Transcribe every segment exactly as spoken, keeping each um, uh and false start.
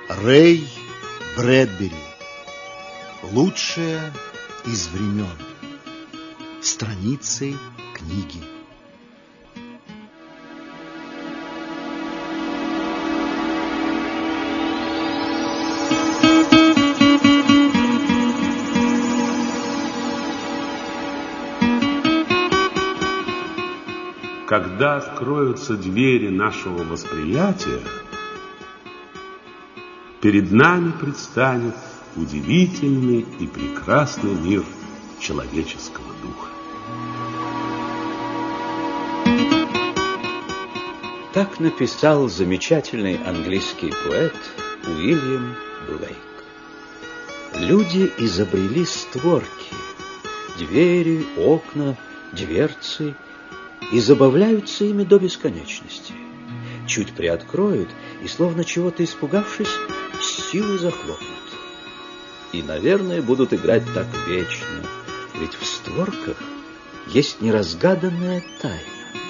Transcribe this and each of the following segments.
Рэй Брэдбери. Лучшее из времен. Страницей книги. Когда откроются двери нашего восприятия, перед нами предстанет удивительный и прекрасный мир человеческого духа. Так написал замечательный английский поэт Уильям Блейк. Люди изобрели створки, двери, окна, дверцы и забавляются ими до бесконечности. Чуть приоткроют и, словно чего-то испугавшись, с силой захлопнут. И, наверное, будут играть так вечно, ведь в створках есть неразгаданная тайна.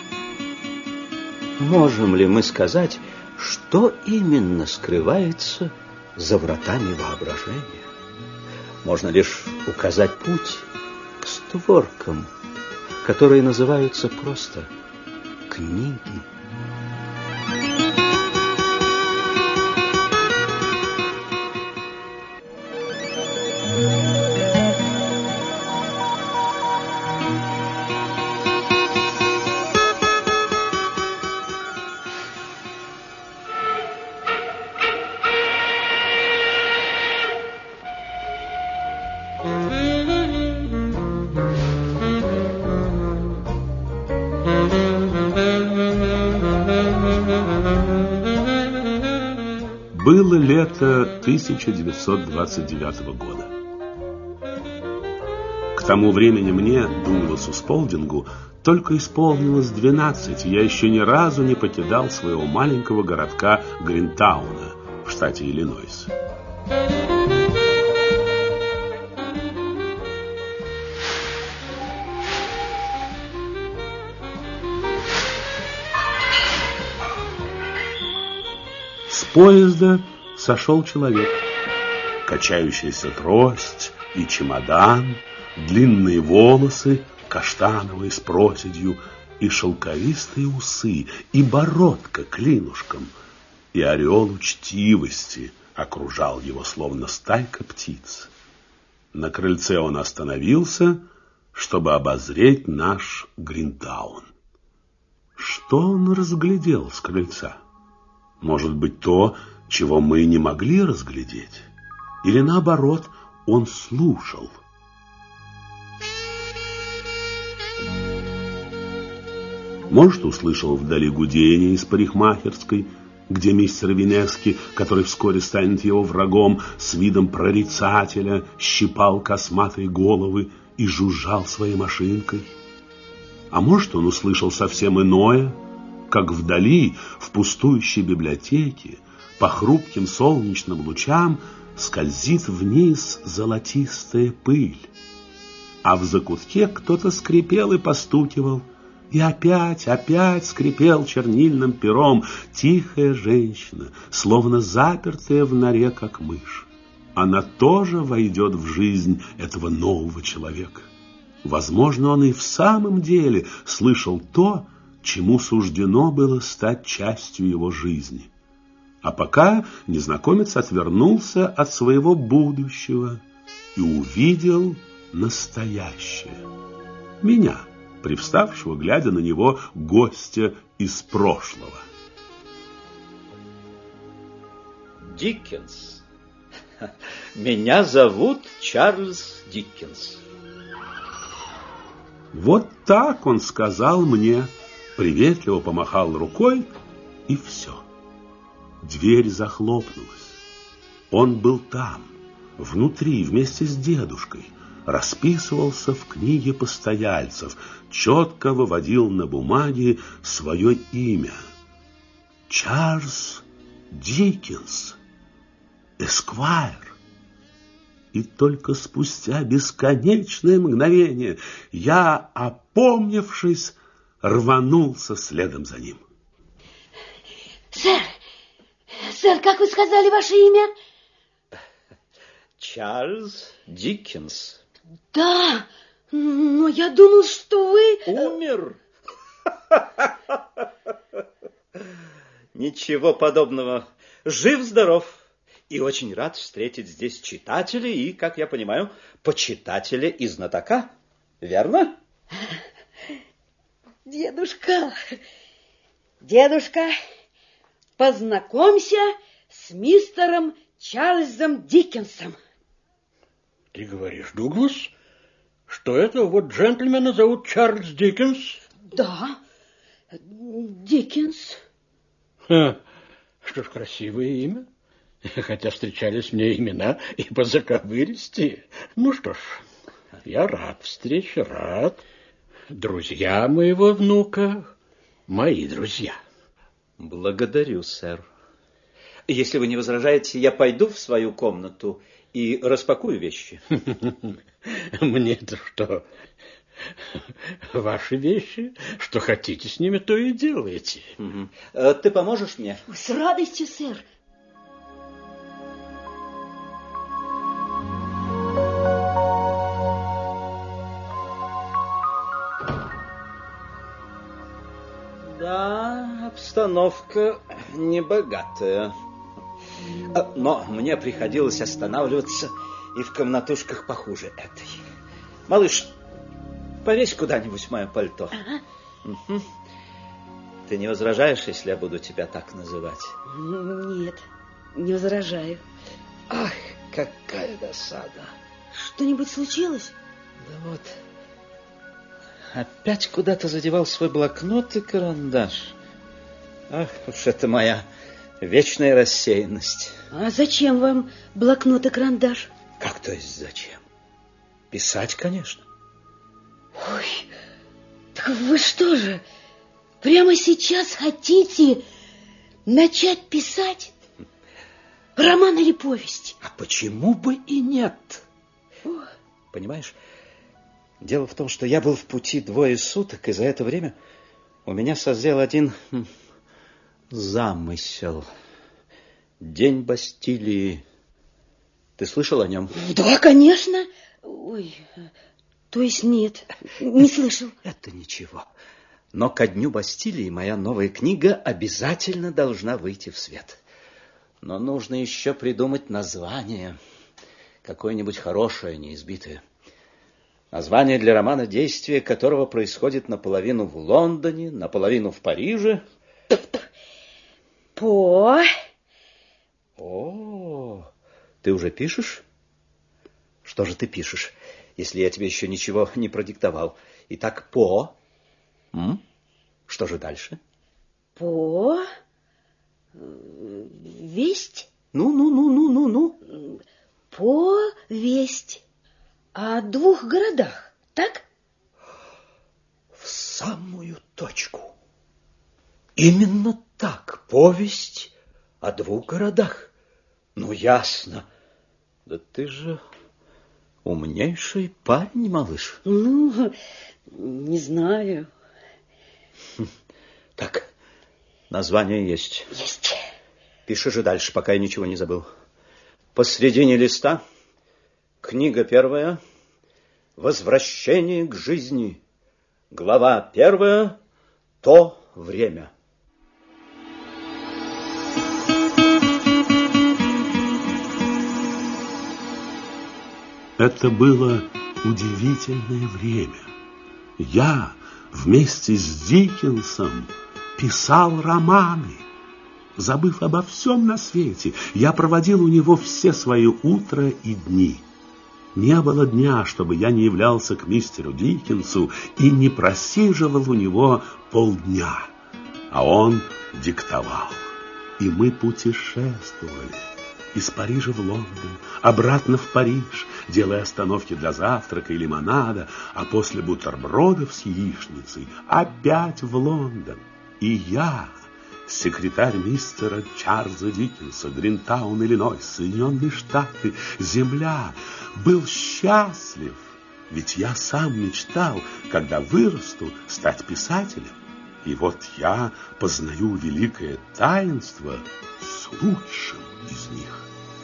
Можем ли мы сказать, что именно скрывается за вратами воображения? Можно лишь указать путь к створкам, которые называются просто книги. Было лето тысяча девятьсот двадцать девятого года. К тому времени мне, Дугласу Сполдингу, только исполнилось двенадцать, и я еще ни разу не покидал своего маленького городка Гринтауна в штате Иллинойс. С поезда сошел человек. Качающаяся трость и чемодан, длинные волосы, каштановые с проседью, и шелковистые усы, и бородка клинушком, и ореол учтивости окружал его, словно стайка птиц. На крыльце он остановился, чтобы обозреть наш Гринтаун. Что он разглядел с крыльца? Может быть, то, чего мы не могли разглядеть? Или, наоборот, он слушал? Может, услышал вдали гудение из парикмахерской, где мистер Винески, который вскоре станет его врагом, с видом прорицателя щипал косматые головы и жужжал своей машинкой? А может, он услышал совсем иное, как вдали, в пустующей библиотеке, по хрупким солнечным лучам скользит вниз золотистая пыль, а в закутке кто-то скрипел и постукивал, и опять, опять скрипел чернильным пером тихая женщина, словно запертая в норе, как мышь. Она тоже войдет в жизнь этого нового человека. Возможно, он и в самом деле слышал то, чему суждено было стать частью его жизни. А пока незнакомец отвернулся от своего будущего и увидел настоящее. Меня, привставшего, глядя на него, гостя из прошлого. Диккенс. Меня зовут Чарльз Диккенс. Вот так он сказал мне, приветливо помахал рукой, и все. Дверь захлопнулась. Он был там, внутри, вместе с дедушкой, расписывался в книге постояльцев, четко выводил на бумаге свое имя. Чарльз Диккенс, Эсквайр. И только спустя бесконечное мгновение я, опомнившись, рванулся следом за ним. Сэр, Сэр, как вы сказали ваше имя? Чарльз Диккенс. Да, но я думал, что вы... Умер. Ничего подобного. Жив-здоров. И очень рад встретить здесь читателей и, как я понимаю, почитателя и знатока. Верно? Дедушка, дедушка, познакомься с мистером Чарльзом Диккенсом. Ты говоришь, Дуглас, что этого вот джентльмена зовут Чарльз Диккенс? Да, Диккенс. Ха, что ж, красивое имя. Хотя встречались мне имена и по заковыристи. Ну что ж, я рад встрече, рад. Друзья моего внука, мои друзья. Благодарю, сэр. Если вы не возражаете, я пойду в свою комнату и распакую вещи. Мне-то что? Ваши вещи, что хотите с ними, то и делаете. Угу. Ты поможешь мне? С радостью, сэр. Да, обстановка небогатая. Но мне приходилось останавливаться и в комнатушках похуже этой. Малыш, повесь куда-нибудь мое пальто. Ага. Угу. Ты не возражаешь, если я буду тебя так называть? Нет, не возражаю. Ах, какая досада. Что-нибудь случилось? Да вот... Опять куда-то задевал свой блокнот и карандаш. Ах, уж это моя вечная рассеянность. А зачем вам блокнот и карандаш? Как то есть зачем? Писать, конечно. Ой, так вы что же, прямо сейчас хотите начать писать роман или повесть? А почему бы и нет? О. Понимаешь, дело в том, что я был в пути двое суток, и за это время у меня созрел один замысел. День Бастилии. Ты слышал о нем? Да, конечно. Ой, то есть нет, не слышал. Это ничего. Но ко дню Бастилии моя новая книга обязательно должна выйти в свет. Но нужно еще придумать название. Какое-нибудь хорошее, неизбитое. Название для романа, действие которого происходит наполовину в Лондоне, наполовину в Париже. По... О, ты уже пишешь? Что же ты пишешь, если я тебе еще ничего не продиктовал? Итак, по... М? Что же дальше? По... Весть? Ну-ну-ну-ну-ну-ну. Повесть о двух городах, так? В самую точку. Именно так. Повесть о двух городах. Ну, ясно. Да ты же умнейший парень, малыш. Ну, не знаю. Так, название есть. Есть. Пиши же дальше, пока я ничего не забыл. Посредине листа книга первая «Возвращение к жизни». Глава первая «То время». Это было удивительное время. Я вместе с Диккенсом писал романы. Забыв обо всем на свете, я проводил у него все свои утра и дни. Не было дня, чтобы я не являлся к мистеру Диккенсу и не просиживал у него полдня. А он диктовал. И мы путешествовали. Из Парижа в Лондон, обратно в Париж, делая остановки для завтрака и лимонада, а после бутербродов с яичницей опять в Лондон. И я, секретарь мистера Чарльза Диккенса, Гринтаун, Иллинойс, Соединенные Штаты, земля, был счастлив, ведь я сам мечтал, когда вырасту, стать писателем. И вот я познаю великое таинство с лучшим из них.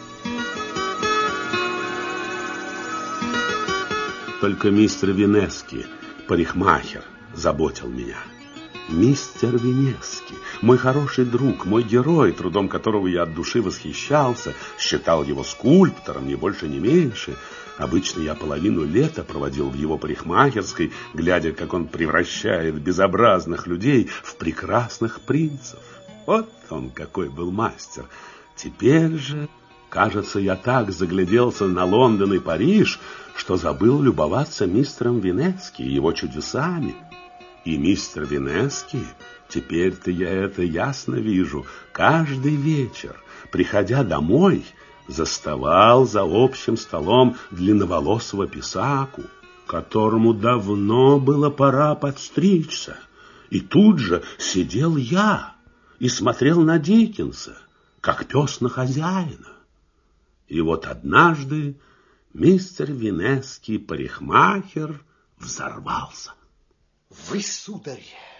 Только мистер Винески, парикмахер, заботил меня. Мистер Винески, мой хороший друг, мой герой, трудом которого я от души восхищался, считал его скульптором, ни больше, ни меньше. Обычно я половину лета проводил в его парикмахерской, глядя, как он превращает безобразных людей в прекрасных принцев. Вот он какой был мастер. Теперь же, кажется, я так загляделся на Лондон и Париж, что забыл любоваться мистером Винески и его чудесами. И мистер Винески, теперь-то я это ясно вижу, каждый вечер, приходя домой, заставал за общим столом длинноволосого писаку, которому давно было пора подстричься. И тут же сидел я и смотрел на Диккенса, как пес на хозяина. И вот однажды мистер Винески, парикмахер, взорвался. Вы, сударь,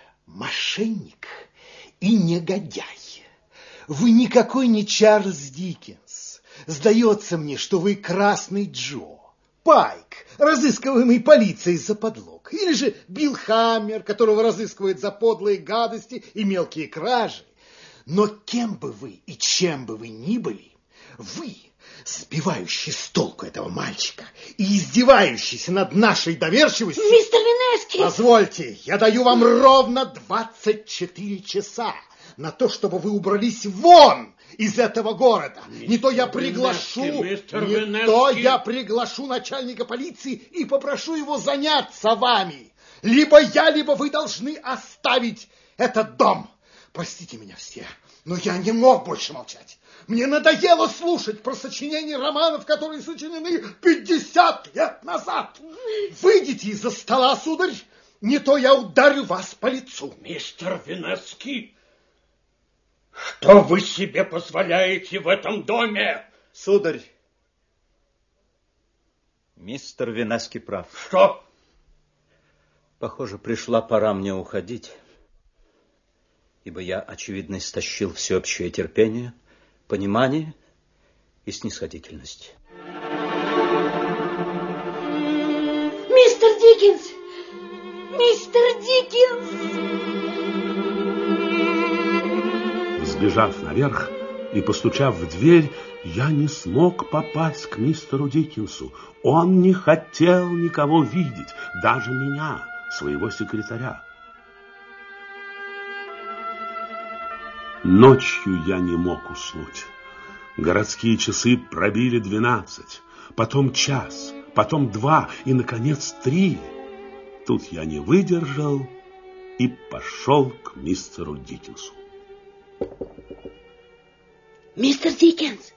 мошенник и негодяй. Вы никакой не Чарльз Диккенс. Сдается мне, что вы Красный Джо, Пайк, разыскиваемый полицией за подлог. Или же Билл Хаммер, которого разыскивают за подлые гадости и мелкие кражи. Но кем бы вы и чем бы вы ни были, вы, сбивающий с толку этого мальчика и издевающийся над нашей доверчивостью... Мистер Винески! Позвольте, я даю вам ровно двадцать четыре часа на то, чтобы вы убрались вон из этого города. Мистер не то я приглашу... Винески, не Винески. то я приглашу начальника полиции и попрошу его заняться вами. Либо я, либо вы должны оставить этот дом. Простите меня все, но я не мог больше молчать. Мне надоело слушать про сочинения романов, которые сочинены пятьдесят лет назад. Выйдите из-за стола, сударь, не то я ударю вас по лицу. Мистер Винески, что вы себе позволяете в этом доме? Сударь, мистер Винески прав. Что? Похоже, пришла пора мне уходить, ибо я, очевидно, истощил всеобщее терпение, понимание и снисходительность. Мистер Диккенс! Мистер Диккенс! Взбежав наверх и постучав в дверь, я не смог попасть к мистеру Диккенсу. Он не хотел никого видеть, даже меня, своего секретаря. Ночью я не мог уснуть. Городские часы пробили двенадцать, потом час, потом два и, наконец, три. Тут я не выдержал и пошел к мистеру Диккенсу. Мистер Диккенс!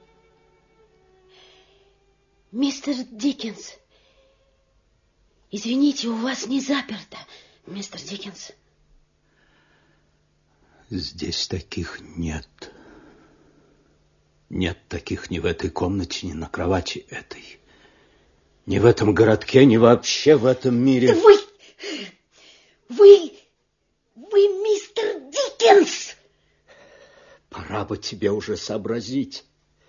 Мистер Диккенс! Извините, у вас не заперто, мистер Диккенс. Здесь таких нет. Нет таких ни в этой комнате, ни на кровати этой. Ни в этом городке, ни вообще в этом мире. Вы... Вы... Вы мистер Диккенс! Пора бы тебе уже сообразить.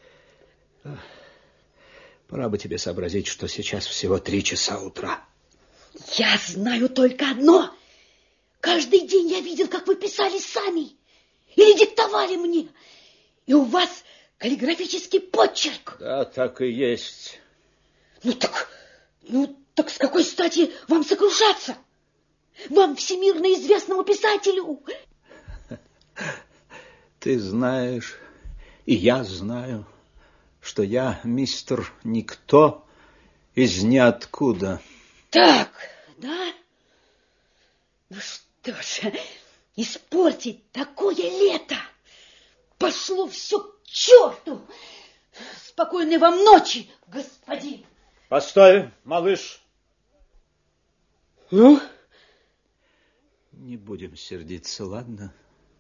Пора бы тебе сообразить, что сейчас всего три часа утра. Я знаю только одно. Каждый день я видел, как вы писали сами или диктовали мне. И у вас каллиграфический почерк. Да, так и есть. Ну так, ну так с какой стати вам сокрушаться? Вам, всемирно известному писателю. Ты знаешь, и я знаю, что я мистер Никто из ниоткуда. Так, да? Ну что ж, испортить такое лето. Пошло все к черту. Спокойной вам ночи, господин. Постой, малыш. Ну? Не будем сердиться, ладно?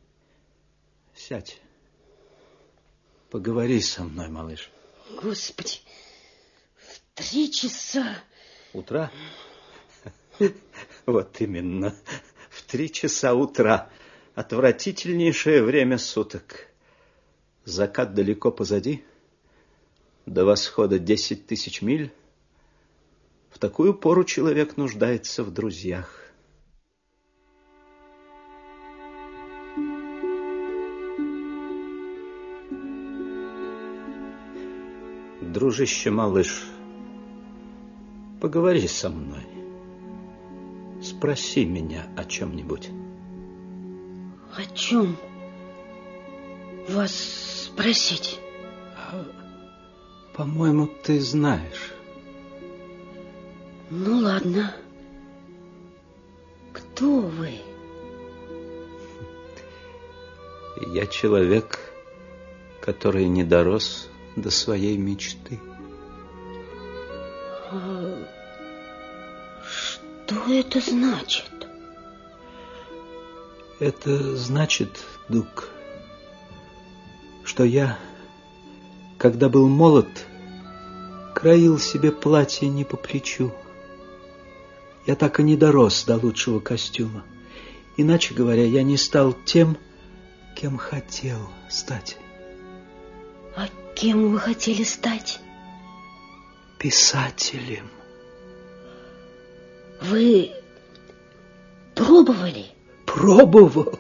Сядь. Поговори со мной, малыш. Господи, в три часа... Утра? Вот именно, в три часа утра. Отвратительнейшее время суток. Закат далеко позади. До восхода десять тысяч миль. В такую пору человек нуждается в друзьях. Дружище малыш, поговори со мной. Спроси меня о чем-нибудь. О чем вас спросить? А, по-моему, ты знаешь. Ну, ладно. Кто вы? Я человек, который не дорос до своей мечты. А что это значит? Это значит, Дуг, что я, когда был молод, краил себе платье не по плечу. Я так и не дорос до лучшего костюма. Иначе говоря, я не стал тем, кем хотел стать. А кем вы хотели стать? Писателем. Вы пробовали? Пробовал.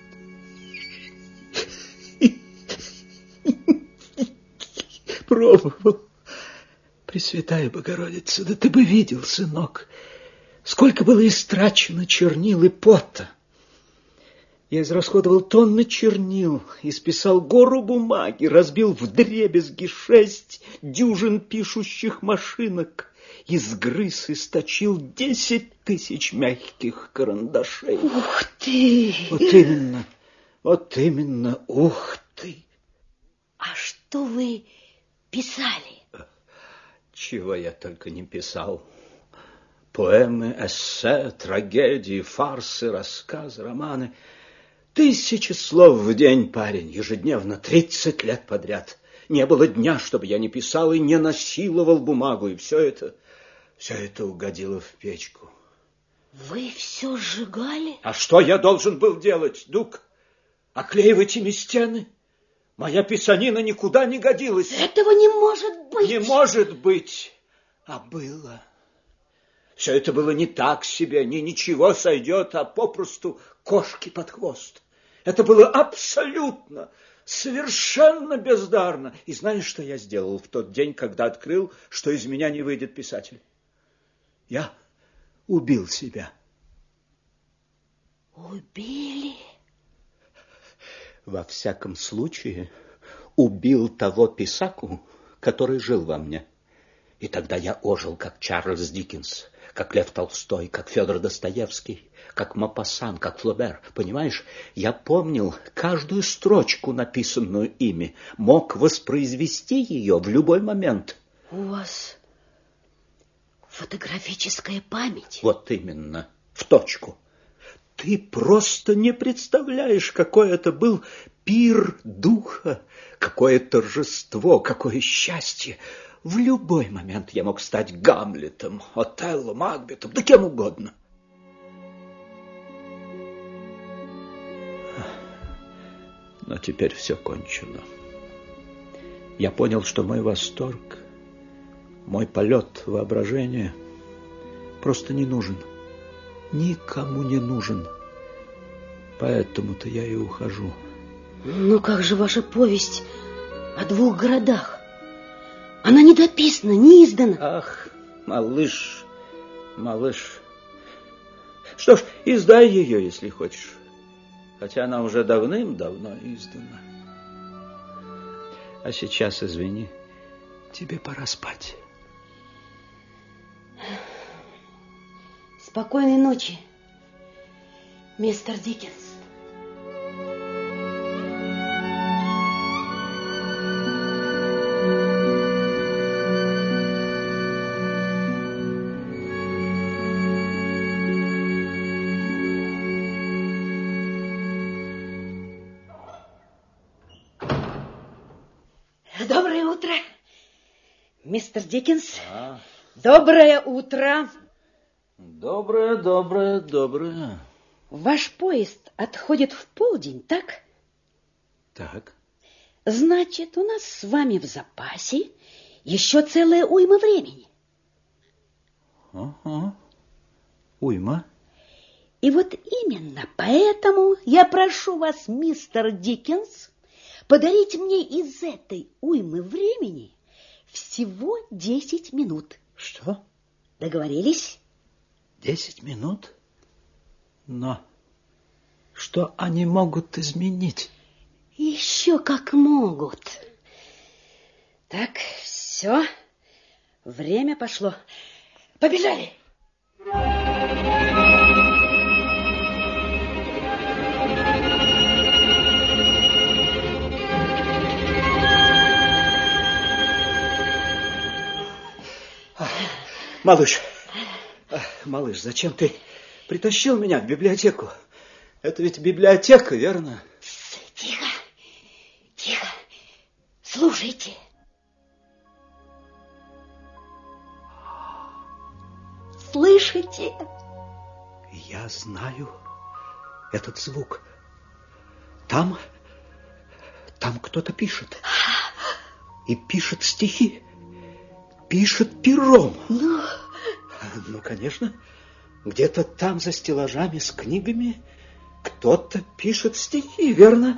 Пробовал. Пресвятая Богородица, да ты бы видел, сынок, сколько было истрачено чернил и пота. Я израсходовал тонны чернил, исписал гору бумаги, разбил вдребезги шесть дюжин пишущих машинок, изгрыз и сточил десять тысяч мягких карандашей. Ух ты! Вот именно, вот именно, ух ты! А что вы писали? Чего я только не писал. Поэмы, эссе, трагедии, фарсы, рассказы, романы. Тысячи слов в день, парень, ежедневно, тридцать лет подряд. Не было дня, чтобы я не писал и не насиловал бумагу, и все это, все это угодило в печку. Вы все сжигали? А что я должен был делать, Дуг? Оклеивать ими стены? Моя писанина никуда не годилась. Этого не может быть. Не может быть, а было. Все это было не так себе, не ничего сойдет, а попросту кошки под хвост. Это было абсолютно, совершенно бездарно. И знаешь, что я сделал в тот день, когда открыл, что из меня не выйдет писатель? Я убил себя. Убили? Во всяком случае, убил того писаку, который жил во мне. И тогда я ожил, как Чарльз Диккенс, как Лев Толстой, как Федор Достоевский, как Мопассан, как Флобер. Понимаешь, я помнил каждую строчку, написанную ими, мог воспроизвести ее в любой момент. У вас фотографическая память? Вот именно, в точку. Ты просто не представляешь, какой это был пир духа, какое торжество, какое счастье. В любой момент я мог стать Гамлетом, Отелло, Макбетом, да кем угодно. Но теперь все кончено. Я понял, что мой восторг, мой полет воображения просто не нужен. Никому не нужен. Поэтому-то я и ухожу. Ну как же ваша повесть о двух городах? Она не дописана, не издана. Ах, малыш, малыш. Что ж, издай ее, если хочешь. Хотя она уже давным-давно издана. А сейчас, извини, тебе пора спать. Спокойной ночи, мистер Диккенс. Доброе утро, мистер Диккенс. А? Доброе утро. Доброе, доброе, доброе. Ваш поезд отходит в полдень, так? Так. Значит, у нас с вами в запасе еще целая уйма времени. Ага. Уйма. И вот именно поэтому я прошу вас, мистер Диккенс, подарить мне из этой уймы времени всего десять минут. Что? Договорились? Десять минут? Но что они могут изменить? Еще как могут. Так, все. Время пошло. Побежали! Малыш, малыш, зачем ты притащил меня в библиотеку? Это ведь библиотека, верно? Тихо, тихо, слушайте. Слышите? Я знаю этот звук. Там, там кто-то пишет. И пишет стихи. Пишет пером. Ну, ну, конечно, где-то там за стеллажами с книгами кто-то пишет стихи, верно?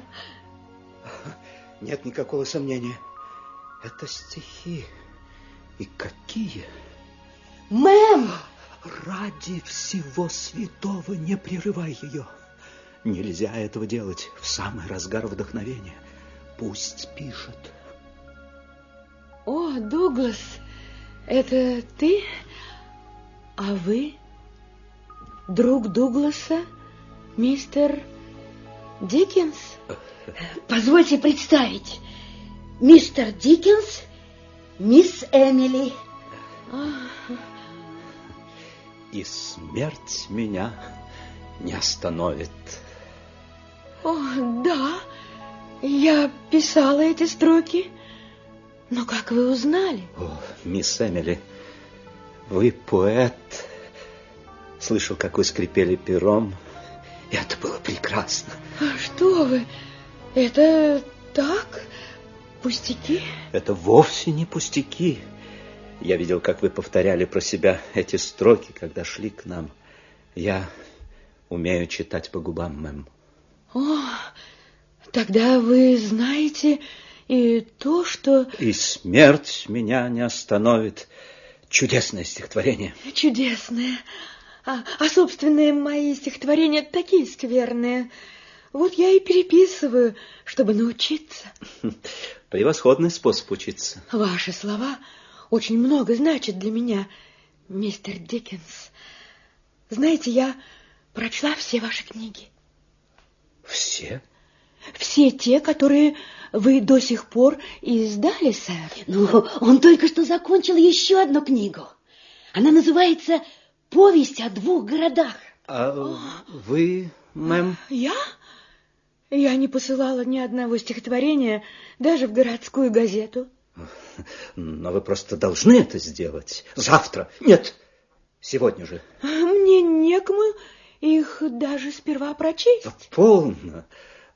Нет никакого сомнения. Это стихи. И какие? мэм! Ради всего святого не прерывай ее. Нельзя этого делать в самый разгар вдохновения. Пусть пишет. О, Дуглас, это ты? А вы? Друг Дугласа, мистер Диккенс? Позвольте представить. Мистер Диккенс, мисс Эмили. И смерть меня не остановит. О, да, я писала эти строки. Но как вы узнали? О, мисс Эмили, вы поэт. Слышал, как вы скрипели пером. И это было прекрасно. А что вы? Это так? Пустяки? Это вовсе не пустяки. Я видел, как вы повторяли про себя эти строки, когда шли к нам. Я умею читать по губам, мэм. О, тогда вы знаете и то, что... И смерть меня не остановит. Чудесное стихотворение. Чудесное. А, а собственные мои стихотворения такие скверные. Вот я и переписываю, чтобы научиться. Превосходный способ учиться. Ваши слова очень много значат для меня, мистер Диккенс. Знаете, я прочла все ваши книги. Все? Все те, которые вы до сих пор издали, сэр. Ну, он только что закончил еще одну книгу. Она называется «Повесть о двух городах». А О. вы, мэм? Я? Я не посылала ни одного стихотворения даже в городскую газету. Но вы просто должны это сделать. Завтра. Нет, сегодня же. Мне некому их даже сперва прочесть. Полно.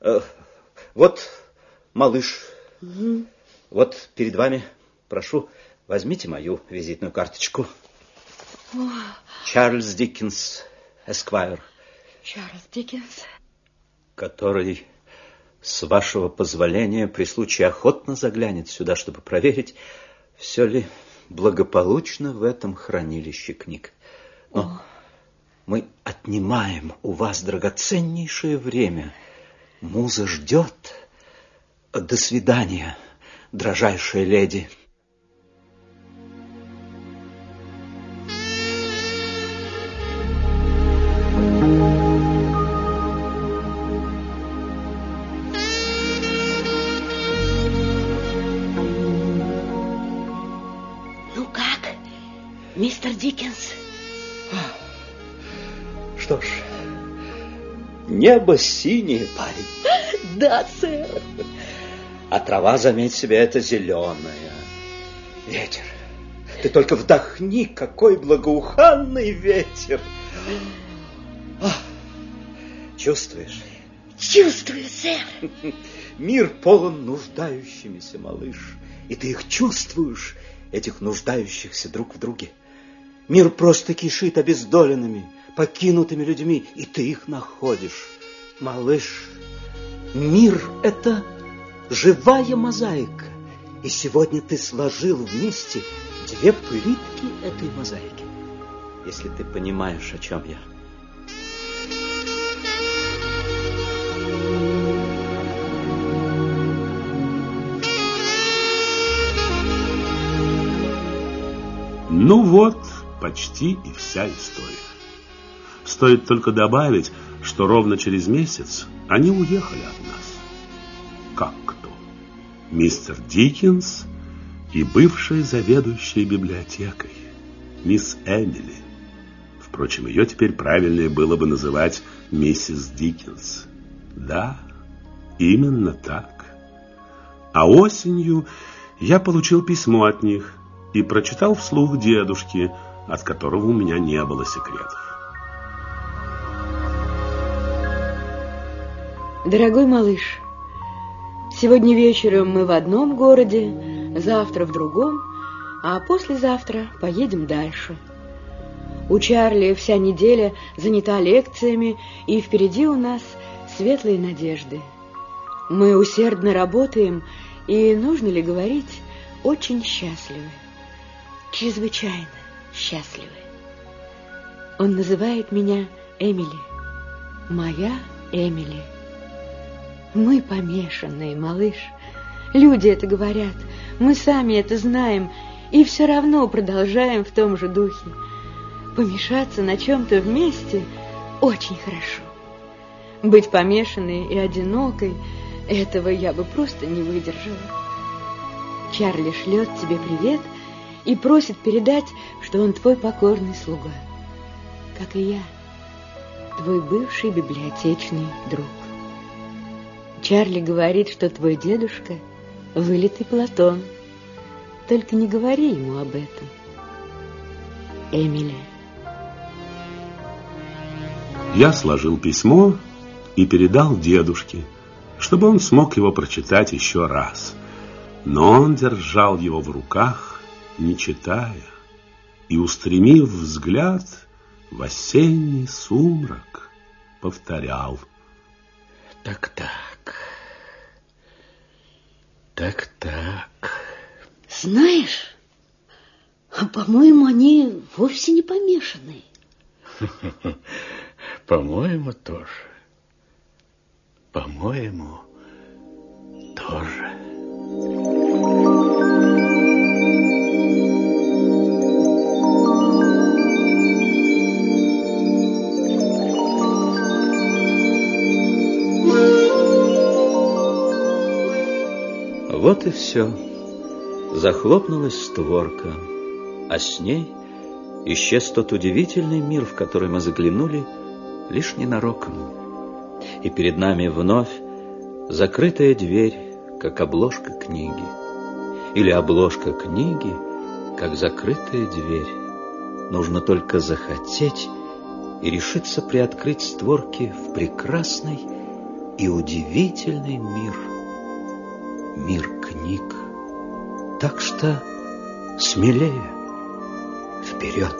Вот, малыш, угу. Вот перед вами, прошу, возьмите мою визитную карточку. О. Чарльз Диккенс, эсквайр. Чарльз Диккенс. Который, с вашего позволения, при случае охотно заглянет сюда, чтобы проверить, все ли благополучно в этом хранилище книг. Но О. мы отнимаем у вас драгоценнейшее время. Муза ждет. До свидания, дрожайшая леди. Ну как, мистер Диккенс? Что ж, небо синее, парень. Да, сэр. А трава, заметь себе, это зеленая. Ветер. Ты только вдохни, какой благоуханный ветер. Ах, Чувствуешь? Чувствую, сэр. Мир полон нуждающимися, малыш. И ты их чувствуешь, этих нуждающихся друг в друге. Мир просто кишит обездоленными, покинутыми людьми, и ты их находишь. Малыш, мир — это живая мозаика. И сегодня ты сложил вместе две плитки этой мозаики. Если ты понимаешь, о чем я. Ну вот, почти и вся история. Стоит только добавить, что ровно через месяц они уехали от нас. Как кто? Мистер Диккенс и бывшая заведующая библиотекой, мисс Эмили. Впрочем, ее теперь правильнее было бы называть миссис Диккенс. Да, именно так. А осенью я получил письмо от них и прочитал вслух дедушке, от которого у меня не было секретов. Дорогой малыш, сегодня вечером мы в одном городе, завтра в другом, а послезавтра поедем дальше. У Чарли вся неделя занята лекциями, и впереди у нас светлые надежды. Мы усердно работаем, и, нужно ли говорить, очень счастливы. Чрезвычайно счастливы. Он называет меня Эмили. Моя Эмили. Мы помешанные, малыш. Люди это говорят, мы сами это знаем, и все равно продолжаем в том же духе. Помешаться на чем-то вместе очень хорошо. Быть помешанной и одинокой, этого я бы просто не выдержала. Чарли шлет тебе привет и просит передать, что он твой покорный слуга, как и я, твой бывший библиотечный друг. Чарли говорит, что твой дедушка — вылитый Платон. Только не говори ему об этом. Эмили. Я сложил письмо и передал дедушке, чтобы он смог его прочитать еще раз. Но он держал его в руках, не читая, и, устремив взгляд в осенний сумрак, повторял: Так-так, так-так. Знаешь, а по-моему, они вовсе не помешаны. По-моему, тоже. По-моему, тоже. Вот и все. Захлопнулась створка, а с ней исчез тот удивительный мир, в который мы заглянули лишь ненароком. И перед нами вновь закрытая дверь, как обложка книги, или обложка книги, как закрытая дверь. Нужно только захотеть и решиться приоткрыть створки в прекрасный и удивительный мир. Мир книг. Так что смелее вперед.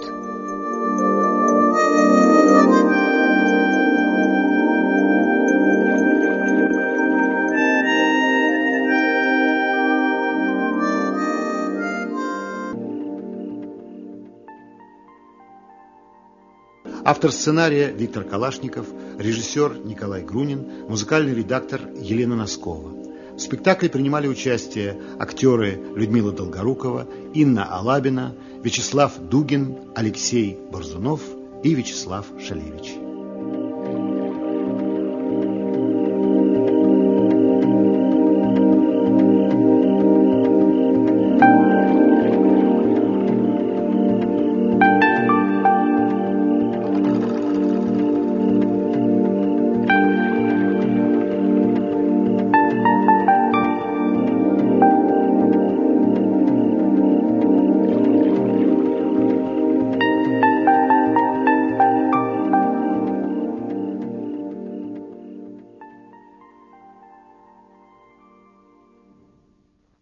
Автор сценария Виктор Калашников, режиссер Николай Грунин, музыкальный редактор Елена Носкова. В спектакле принимали участие актеры Людмила Долгорукова, Инна Алабина, Вячеслав Дугин, Алексей Борзунов и Вячеслав Шалевич.